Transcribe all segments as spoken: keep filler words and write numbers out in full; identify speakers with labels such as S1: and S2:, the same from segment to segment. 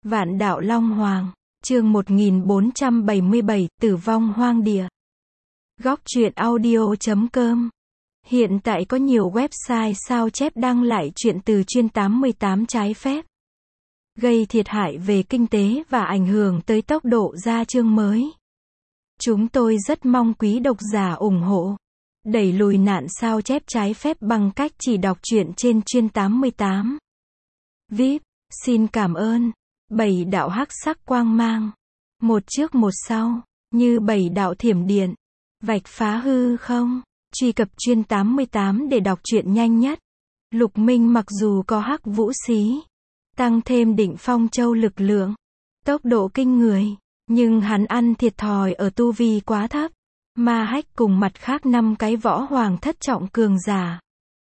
S1: Vạn đạo Long Hoàng, chương một nghìn bốn trăm bảy mươi bảy, Tử vong hoang địa. Góc truyện audio chấm com. Hiện tại có nhiều website sao chép đăng lại truyện từ chuyên tám mươi tám trái phép, gây thiệt hại về kinh tế và ảnh hưởng tới tốc độ ra chương mới. Chúng tôi rất mong quý độc giả ủng hộ, đẩy lùi nạn sao chép trái phép bằng cách chỉ đọc truyện trên chuyên tám mươi tám. vê i pê, xin cảm ơn. Bảy đạo hắc sắc quang mang, một trước một sau, như bảy đạo thiểm điện, vạch phá hư không. Truy cập chuyên tám mươi tám để đọc truyện nhanh nhất. Lục Minh mặc dù có hắc vũ xí, tăng thêm định phong châu lực lượng, tốc độ kinh người, nhưng hắn ăn thiệt thòi ở tu vi quá thấp. Ma Hách cùng mặt khác năm cái võ hoàng thất trọng cường giả,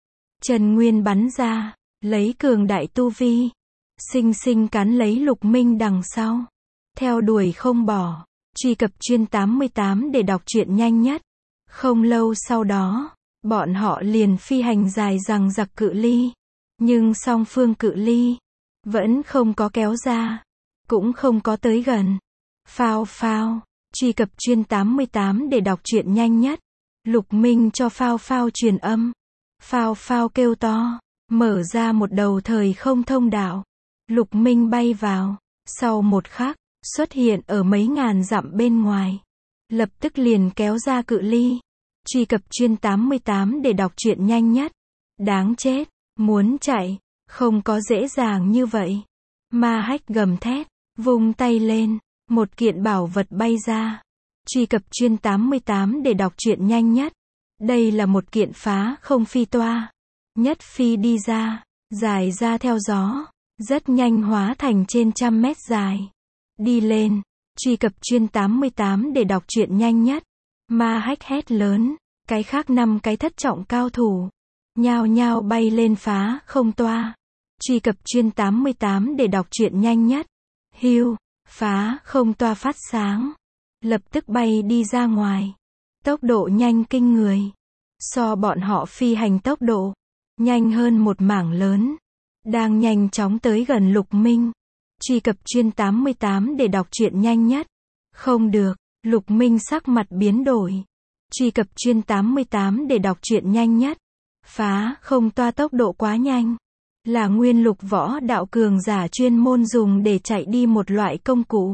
S1: Trần Nguyên bắn ra, lấy cường đại tu vi, sinh sinh cắn lấy Lục Minh đằng sau, theo đuổi không bỏ. Truy cập chuyên tám mươi tám để đọc truyện nhanh nhất. Không lâu sau đó, bọn họ liền phi hành dài dằng dặc cự ly, nhưng song phương cự ly vẫn không có kéo ra, cũng không có tới gần. Phao phao, truy cập chuyên tám mươi tám để đọc truyện nhanh nhất. Lục Minh cho phao phao truyền âm. Phao phao kêu to, mở ra một đầu thời không thông đạo. Lục Minh bay vào, sau một khắc, xuất hiện ở mấy ngàn dặm bên ngoài. Lập tức liền kéo ra cự ly. Truy cập chuyên tám mươi tám để đọc truyện nhanh nhất. Đáng chết, muốn chạy, không có dễ dàng như vậy. Ma Hách gầm thét, vung tay lên, một kiện bảo vật bay ra. Truy cập chuyên tám mươi tám để đọc truyện nhanh nhất. Đây là một kiện phá không phi toa. Nhất phi đi ra, dài ra theo gió, rất nhanh hóa thành trên trăm mét dài. Đi lên, truy cập chuyên tám mươi tám để đọc truyện nhanh nhất. Ma Hách hét lớn, cái khác năm cái thất trọng cao thủ, nhao nhao bay lên phá không toa. Truy cập chuyên tám mươi tám để đọc truyện nhanh nhất. Hưu, phá không toa phát sáng, lập tức bay đi ra ngoài. Tốc độ nhanh kinh người, so bọn họ phi hành tốc độ, nhanh hơn một mảng lớn. Đang nhanh chóng tới gần Lục Minh. Truy cập chuyên tám mươi tám để đọc truyện nhanh nhất. Không được, Lục Minh sắc mặt biến đổi. Truy cập chuyên tám mươi tám để đọc truyện nhanh nhất. Phá không toa tốc độ quá nhanh, là nguyên lục võ đạo cường giả chuyên môn dùng để chạy đi một loại công cụ.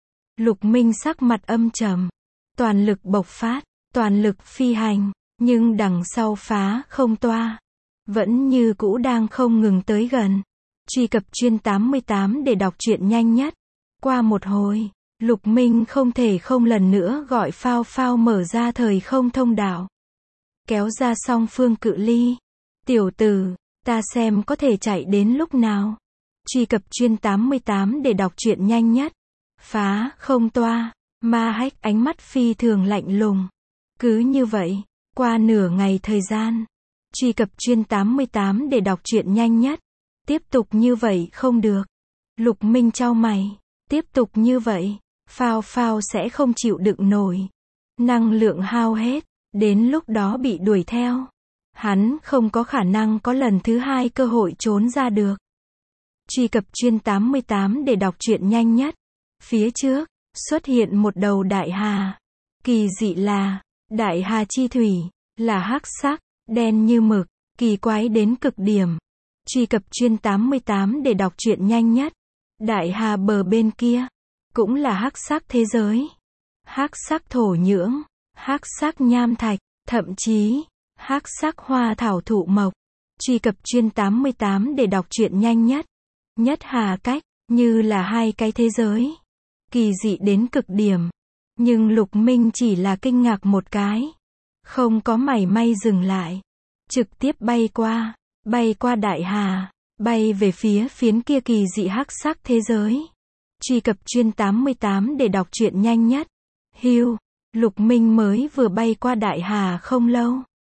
S1: Lục Minh sắc mặt âm trầm, toàn lực bộc phát, toàn lực phi hành, nhưng đằng sau phá không toa vẫn như cũ đang không ngừng tới gần. Truy cập chuyên tám mươi tám để đọc truyện nhanh nhất. Qua một hồi, Lục Minh không thể không lần nữa gọi phao phao mở ra thời không thông đạo, kéo ra song phương cự ly. Tiểu tử, ta xem có thể chạy đến lúc nào. Truy cập chuyên tám mươi tám để đọc truyện nhanh nhất. Phá không toa, Ma Hách ánh mắt phi thường lạnh lùng. Cứ như vậy, qua nửa ngày thời gian, truy cập chuyên tám mươi tám để đọc truyện nhanh nhất. Tiếp tục như vậy không được. Lục Minh chau mày, tiếp tục như vậy, phao phao sẽ không chịu đựng nổi. Năng lượng hao hết, đến lúc đó bị đuổi theo, hắn không có khả năng có lần thứ hai cơ hội trốn ra được. Truy cập chuyên tám mươi tám để đọc truyện nhanh nhất. Phía trước, xuất hiện một đầu đại hà. Kỳ dị là, đại hà chi thủy, là hắc sắc, đen như mực, kỳ quái đến cực điểm. Truy cập chuyên tám mươi tám để đọc truyện nhanh nhất. Đại hà bờ bên kia, cũng là hắc sắc thế giới. Hắc sắc thổ nhưỡng, hắc sắc nham thạch, thậm chí, hắc sắc hoa thảo thụ mộc. Truy cập chuyên tám mươi tám để đọc truyện nhanh nhất. Nhất hà cách, như là hai cái thế giới. Kỳ dị đến cực điểm. Nhưng Lục Minh chỉ là kinh ngạc một cái, không có mảy may dừng lại. Trực tiếp bay qua, bay qua đại hà, bay về phía phiến kia kỳ dị hắc sắc thế giới. Truy cập chuyên tám mươi tám để đọc truyện nhanh nhất. Hưu, Lục Minh mới vừa bay qua đại hà không lâu,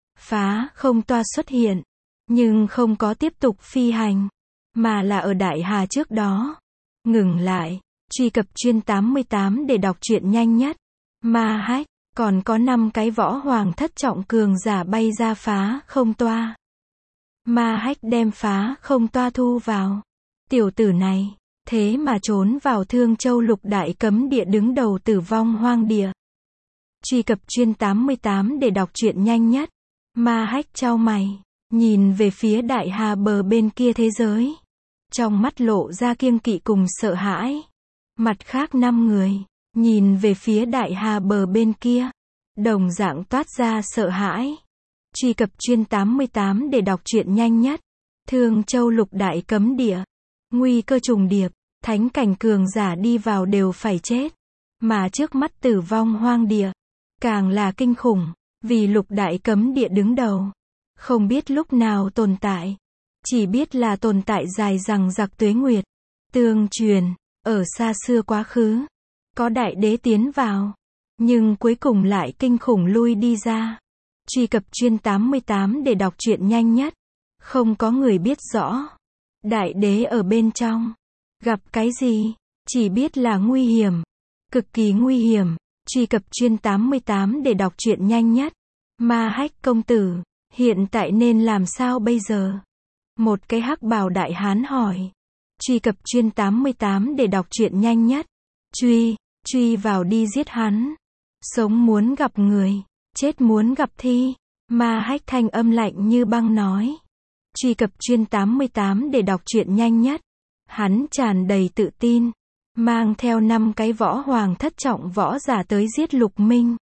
S1: phá không toa xuất hiện, nhưng không có tiếp tục phi hành, mà là ở đại hà trước đó ngừng lại. Truy cập chuyên tám mươi tám để đọc truyện nhanh nhất. Ma Hách, còn có năm cái võ hoàng thất trọng cường giả bay ra phá không toa. Ma Hách đem phá không toa thu vào. Tiểu tử này, Thế mà trốn vào Thương Châu lục đại cấm địa đứng đầu Tử Vong Hoang Địa. Truy cập chuyên tám mươi tám để đọc truyện nhanh nhất. Ma Hách chau mày, nhìn về phía đại hà bờ bên kia thế giới. Trong mắt lộ ra kiêng kỵ cùng sợ hãi. Mặt khác năm người, nhìn về phía đại hà bờ bên kia, đồng dạng toát ra sợ hãi. Truy cập chuyên tám mươi tám để đọc truyện nhanh nhất. Thương Châu lục đại cấm địa. Nguy cơ trùng điệp, thánh cảnh cường giả đi vào đều phải chết. Mà trước mắt Tử Vong Hoang Địa, càng là kinh khủng, vì lục đại cấm địa đứng đầu. Không biết lúc nào tồn tại. Chỉ biết là tồn tại dài dằng dặc tuế nguyệt. Tương truyền, ở xa xưa quá khứ, có đại đế tiến vào, nhưng cuối cùng lại kinh khủng lui đi ra. Truy cập chuyên tám mươi tám để đọc truyện nhanh nhất. Không có người biết rõ. Đại đế ở bên trong. Gặp cái gì? Chỉ biết là nguy hiểm. Cực kỳ nguy hiểm. Truy cập chuyên tám mươi tám để đọc truyện nhanh nhất. Ma Hách công tử, hiện tại nên làm sao bây giờ? Một cái hắc bào đại hán hỏi. Truy cập chuyên tám mươi tám để đọc truyện nhanh nhất. Truy, truy vào đi giết hắn. Sống muốn gặp người, chết muốn gặp thi. Ma Hách thanh âm lạnh như băng nói. Truy cập chuyên tám mươi tám để đọc truyện nhanh nhất. Hắn tràn đầy tự tin, mang theo năm cái võ hoàng thất trọng võ giả tới giết Lục Minh.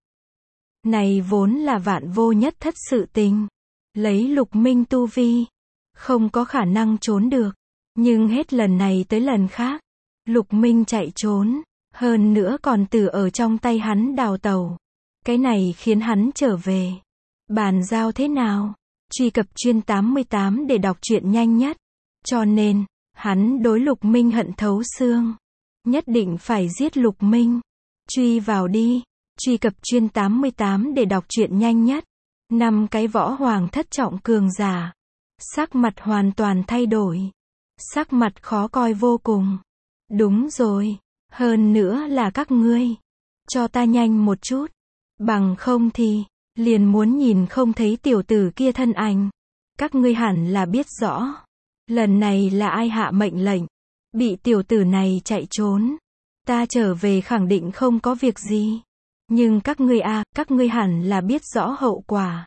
S1: Này vốn là vạn vô nhất thất sự tình. Lấy Lục Minh tu vi, không có khả năng trốn được. Nhưng hết lần này tới lần khác, Lục Minh chạy trốn, hơn nữa còn từ ở trong tay hắn đào tẩu. Cái này khiến hắn trở về. Bàn giao thế nào? Truy cập chuyên tám mươi tám để đọc truyện nhanh nhất. Cho nên, hắn đối Lục Minh hận thấu xương. Nhất định phải giết Lục Minh. Truy vào đi. Truy cập chuyên tám mươi tám để đọc truyện nhanh nhất. Năm cái võ hoàng thất trọng cường giả. Sắc mặt hoàn toàn thay đổi. Sắc mặt khó coi vô cùng. Đúng rồi. Hơn nữa là các ngươi. Cho ta nhanh một chút. Bằng không thì, liền muốn nhìn không thấy tiểu tử kia thân ảnh. Các ngươi hẳn là biết rõ. Lần này là ai hạ mệnh lệnh. Bị tiểu tử này chạy trốn. Ta trở về khẳng định không có việc gì. Nhưng các ngươi a, các ngươi hẳn là biết rõ hậu quả.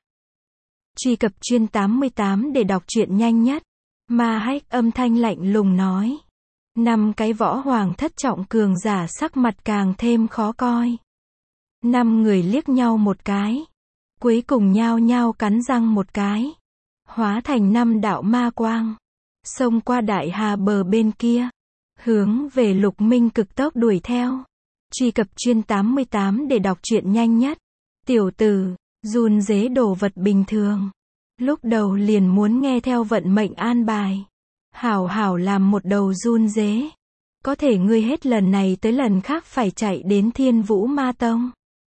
S1: Truy cập chuyên tám mươi tám để đọc truyện nhanh nhất. Ma Hách âm thanh lạnh lùng nói. Năm cái võ hoàng thất trọng cường giả sắc mặt càng thêm khó coi. Năm người liếc nhau một cái. Cuối cùng nhao nhao cắn răng một cái. Hóa thành năm đạo ma quang. Xông qua đại hà bờ bên kia. Hướng về Lục Minh cực tốc đuổi theo. Truy cập chuyên tám mươi tám để đọc truyện nhanh nhất. Tiểu tử, run rế đồ vật bình thường. Lúc đầu liền muốn nghe theo vận mệnh an bài. Hảo hảo làm một đầu run rế. Có thể ngươi hết lần này tới lần khác phải chạy đến Thiên Vũ Ma Tông.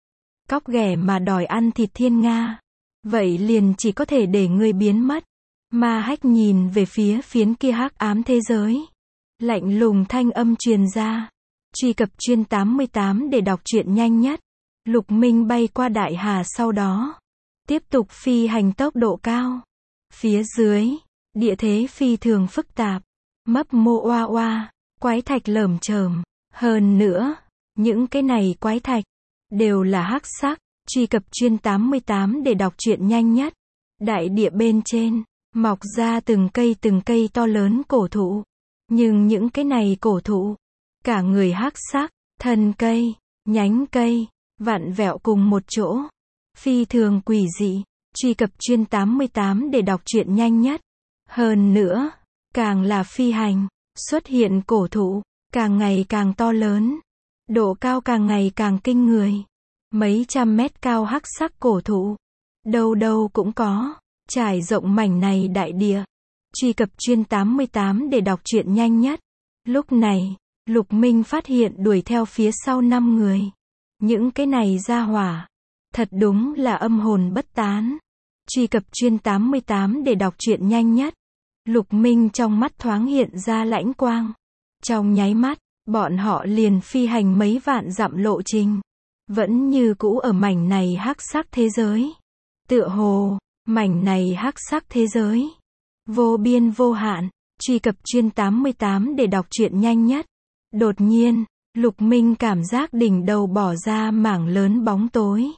S1: Cóc ghẻ mà đòi ăn thịt thiên nga. Vậy liền chỉ có thể để ngươi biến mất. Ma Hách nhìn về phía phiến kia hắc ám thế giới. Lạnh lùng thanh âm truyền ra. Truy cập chuyên tám mươi tám để đọc truyện nhanh nhất. Lục Minh bay qua đại hà sau đó. Tiếp tục phi hành tốc độ cao. Phía dưới, địa thế phi thường phức tạp. Mấp mô oa oa, quái thạch lởm chởm. Hơn nữa, những cái này quái thạch đều là hắc sắc. Truy cập chuyên tám mươi tám để đọc truyện nhanh nhất. Đại địa bên trên, mọc ra từng cây từng cây to lớn cổ thụ. Nhưng những cái này cổ thụ, cả người hắc sắc, thân cây, nhánh cây, vặn vẹo cùng một chỗ. Phi thường quỷ dị. Truy cập chuyên tám mươi tám để đọc truyện nhanh nhất. Hơn nữa, càng là phi hành, xuất hiện cổ thụ, càng ngày càng to lớn. Độ cao càng ngày càng kinh người. Mấy trăm mét cao hắc sắc cổ thụ. Đâu đâu cũng có. Trải rộng mảnh này đại địa. Truy cập chuyên tám mươi tám để đọc truyện nhanh nhất. Lúc này, Lục Minh phát hiện đuổi theo phía sau năm người. Những cái này ra hỏa. Thật đúng là âm hồn bất tán. Truy cập chuyên tám mươi tám để đọc truyện nhanh nhất. Lục Minh trong mắt thoáng hiện ra lãnh quang. Trong nháy mắt, bọn họ liền phi hành mấy vạn dặm lộ trình. Vẫn như cũ ở mảnh này hắc sắc thế giới. Tựa hồ, mảnh này hắc sắc thế giới. Vô biên vô hạn, Truy cập chuyên tám mươi tám để đọc truyện nhanh nhất. Đột nhiên, Lục Minh cảm giác đỉnh đầu bỏ ra mảng lớn bóng tối.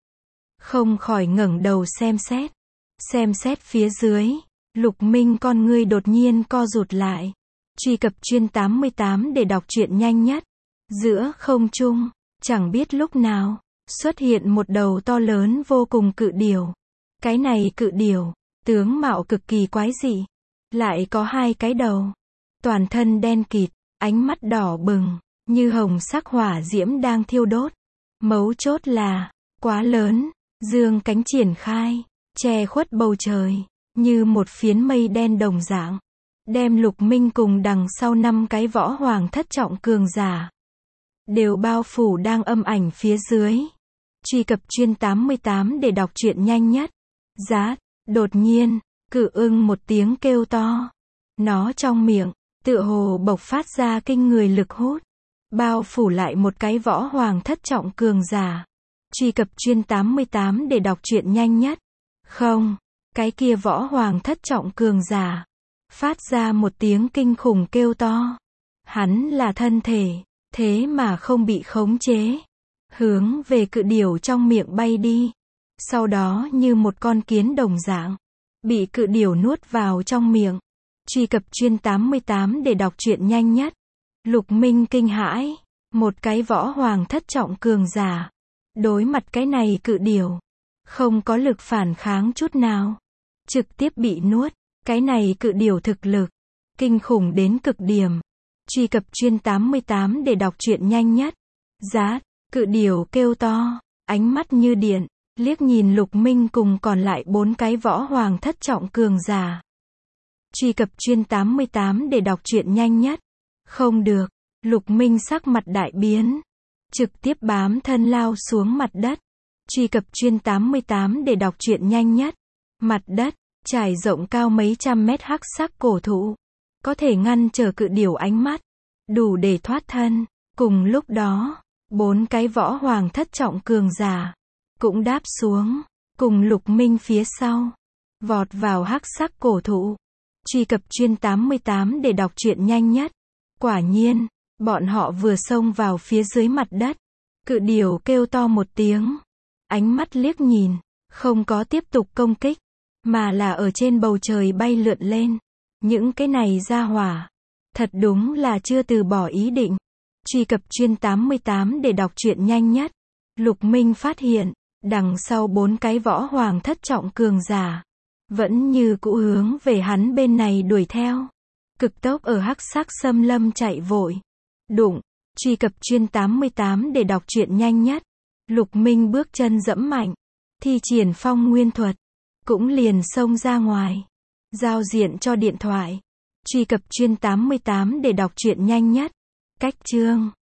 S1: Không khỏi ngẩng đầu xem xét. Xem xét phía dưới, Lục Minh con ngươi đột nhiên co rụt lại. Truy cập chuyên tám mươi tám để đọc truyện nhanh nhất. Giữa không trung, chẳng biết lúc nào, xuất hiện một đầu to lớn vô cùng cự điểu. Cái này cự điểu, tướng mạo cực kỳ quái dị. Lại có hai cái đầu. Toàn thân đen kịt, ánh mắt đỏ bừng, như hồng sắc hỏa diễm đang thiêu đốt. Mấu chốt là, quá lớn, dương cánh triển khai, che khuất bầu trời, như một phiến mây đen đồng dạng. Đem Lục Minh cùng đằng sau năm cái võ hoàng thất trọng cường giả đều bao phủ đang âm ảnh phía dưới. Truy cập chuyên tám mươi tám để đọc truyện nhanh nhất. Giá, đột nhiên, cự ưng một tiếng kêu to. Nó trong miệng, tựa hồ bộc phát ra kinh người lực hút, bao phủ lại một cái võ hoàng thất trọng cường giả. Truy cập chuyên tám mươi tám để đọc truyện nhanh nhất. Không, cái kia võ hoàng thất trọng cường giả phát ra một tiếng kinh khủng kêu to. Hắn là thân thể, thế mà không bị khống chế, hướng về cự điểu trong miệng bay đi. Sau đó như một con kiến đồng dạng, bị cự điểu nuốt vào trong miệng. Truy cập chuyên tám mươi tám để đọc truyện nhanh nhất. Lục Minh kinh hãi, một cái võ hoàng thất trọng cường giả, đối mặt cái này cự điểu, không có lực phản kháng chút nào, trực tiếp bị nuốt. Cái này cự điểu thực lực, kinh khủng đến cực điểm. Truy cập chuyên tám mươi tám để đọc truyện nhanh nhất. Giá, cự điểu kêu to, ánh mắt như điện, liếc nhìn Lục Minh cùng còn lại bốn cái võ hoàng thất trọng cường giả. Truy cập chuyên tám mươi tám để đọc truyện nhanh nhất. Không được, Lục Minh sắc mặt đại biến, trực tiếp bám thân lao xuống mặt đất. Truy cập chuyên tám mươi tám để đọc truyện nhanh nhất. Mặt đất, trải rộng cao mấy trăm mét hắc sắc cổ thụ, có thể ngăn trở cự điểu ánh mắt, đủ để thoát thân. Cùng lúc đó, bốn cái võ hoàng thất trọng cường giả cũng đáp xuống, cùng Lục Minh phía sau, vọt vào hắc sắc cổ thụ. Truy cập chuyên tám mươi tám để đọc truyện nhanh nhất. Quả nhiên, bọn họ vừa xông vào phía dưới mặt đất, cự điểu kêu to một tiếng, ánh mắt liếc nhìn, không có tiếp tục công kích, mà là ở trên bầu trời bay lượn lên. Những cái này ra hỏa, thật đúng là chưa từ bỏ ý định. Truy cập chuyên tám mươi tám để đọc truyện nhanh nhất. Lục Minh phát hiện, đằng sau bốn cái võ hoàng thất trọng cường giả, vẫn như cũ hướng về hắn bên này đuổi theo. Cực tốc ở hắc sắc xâm lâm chạy vội. Đụng, truy cập chuyên tám mươi tám để đọc truyện nhanh nhất. Lục Minh bước chân dẫm mạnh, thi triển phong nguyên thuật, cũng liền xông ra ngoài, giao diện cho điện thoại. Truy cập chuyên tám mươi tám để đọc truyện nhanh nhất. Cách chương